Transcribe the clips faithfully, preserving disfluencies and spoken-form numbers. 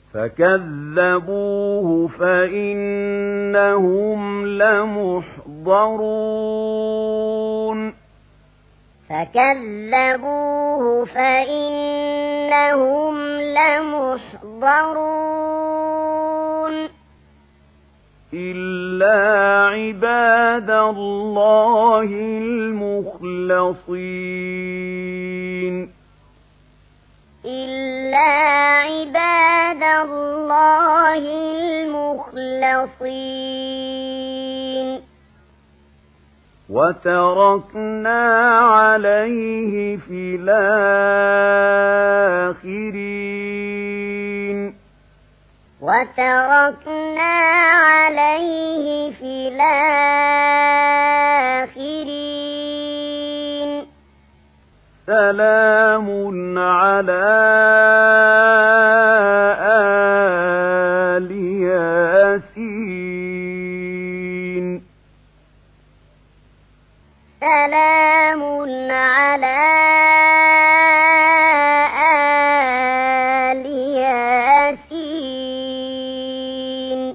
فكذبوه فإنهم لمحضرون فكذبوه فإنهم لمحضرون إلا عباد الله المخلصين إلا عباد الله المخلصين وتركنا عليه في الآخرين وتركنا عليه في الآخرين سلام على آل ياسين سلام على آل ياسين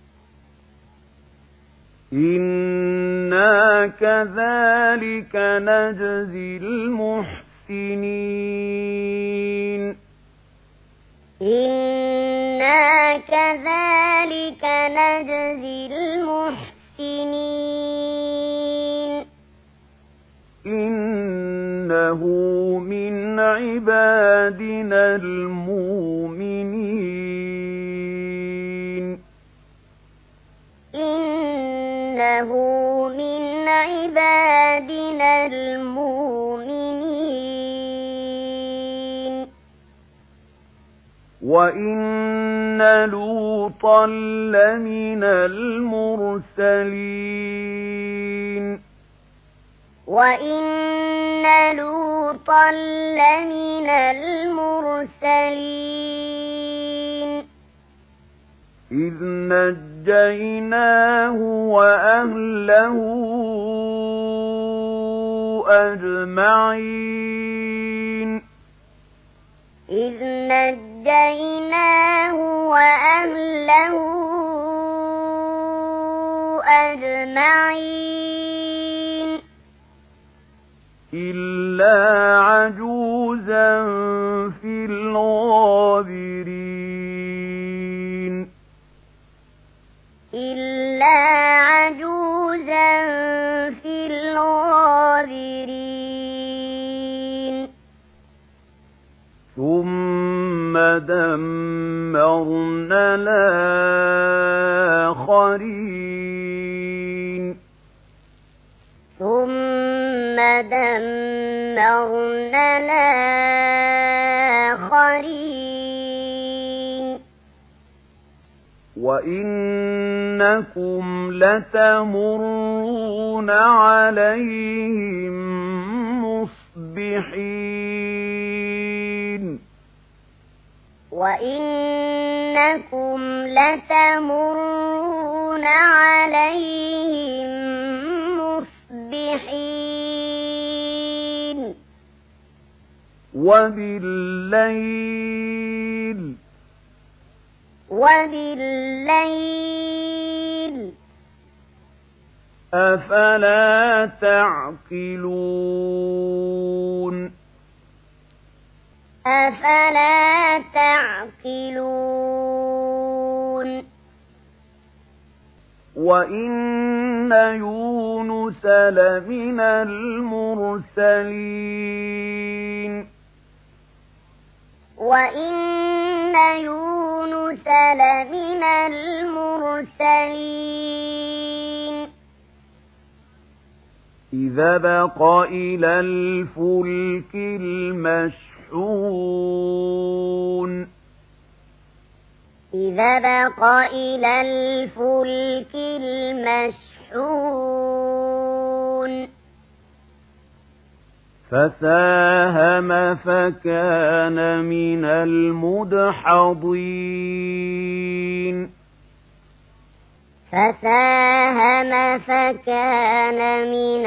إنا كذلك نجزي المحسنين إنا كذلك نجزي المحسنين إنه من عبادنا المؤمنين إنه من عبادنا المؤمنين وإن لوطا لمن المرسلين وإن لوطا لمن المرسلين إذ نجيناه وأهله أجمعين إذ نجيناه وأهله أجمعين إلا عجوزا في الغابرين إلا عجوزا في الغابرين ثم دمرنا الآخرين ثم دمرنا الآخرين وإنكم لتمرون عليهم مصبحين وإنكم لتمرون عليهم مصبحين وبالليل وبالليل أفلا تعقلون أفلا تعقلون وإن يونس لمن المرسلين وإن يونس لمن المرسلين إذا بق إلى الفلك المشحون إذا بق إلى الفلك المشحون فساهم فكان من المدحضين فساهم فكان من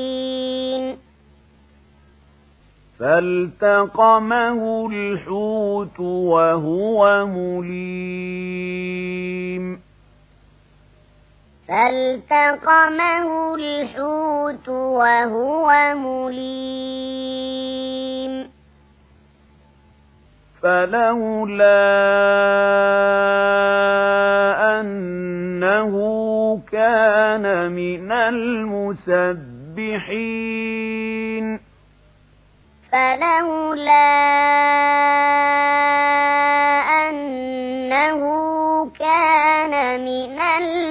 المدحضين فالتقمه الحوت الحوت وهو مليم فالتقمه الحوت وهو مليم فلولا أنه كان من المسبحين فلولا أنه كان من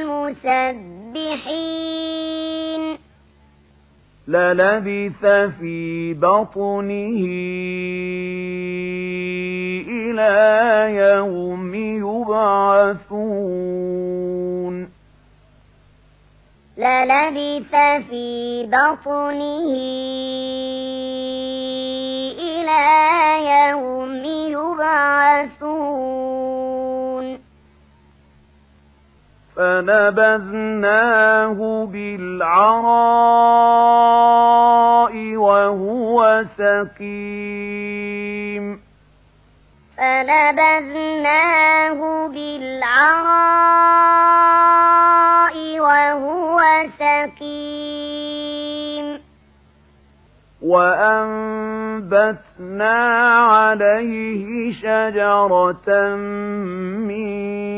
المسبحين للبث في بطنه إلى يوم يبعثون للبث في بطنه إلى يوم يبعثون فنبذناه بالعراء وهو سقيم فنبذناه بالعراء وهو سقيم وأنبتنا عليه شجرة من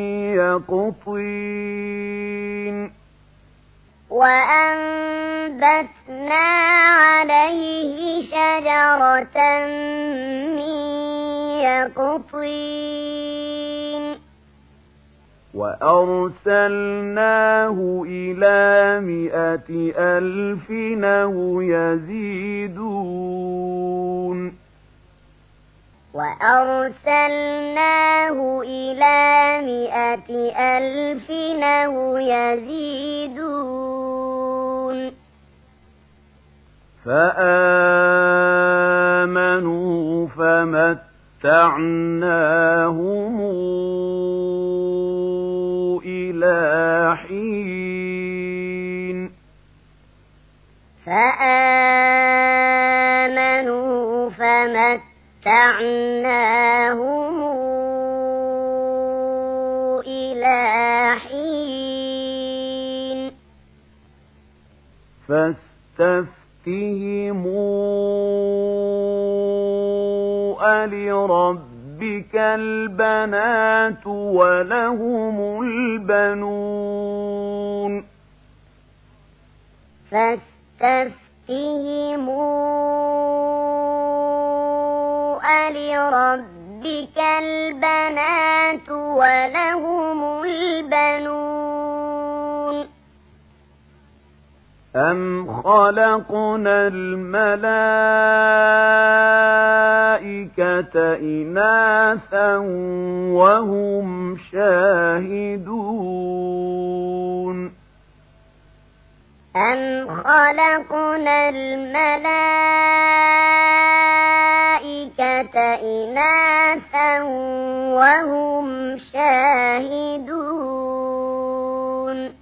يقطين وأنبتنا عليه شجرة من يقطين وأرسلناه إلى مائة ألف أو يزيدون وأرسلناه إلى مائة ألف أو يزيدون فآمنوا فمتعناهم إلى حين فآمنوا فمتعناهم إلى حين فاستفتهموا ألربك البنات ولهم البنون فاستفتهموا ألربك البنات ولهم البنون أم خلقنا الملائكة إناثا وهم شاهدون أم خلقنا الملائكة إناثا وهم شاهدون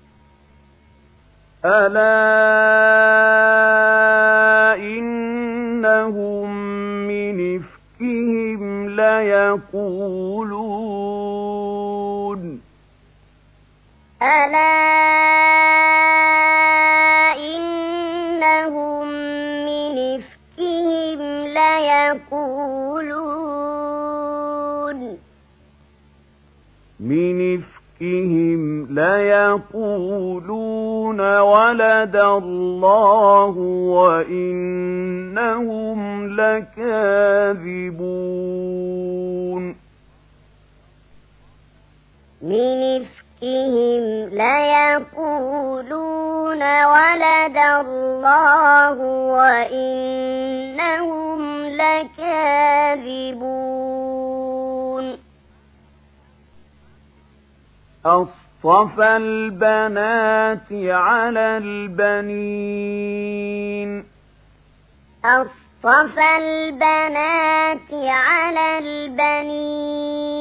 ألا إنهم من إفكهم ليقولون ألا إنهم من إفكهم ليقولون من إفكهم ليقولون ولد الله وإنهم لكاذبون من إفكهم ليقولون ولد الله وإنهم لكاذبون أصطفى البنات على البنين أصطفى البنات على البنين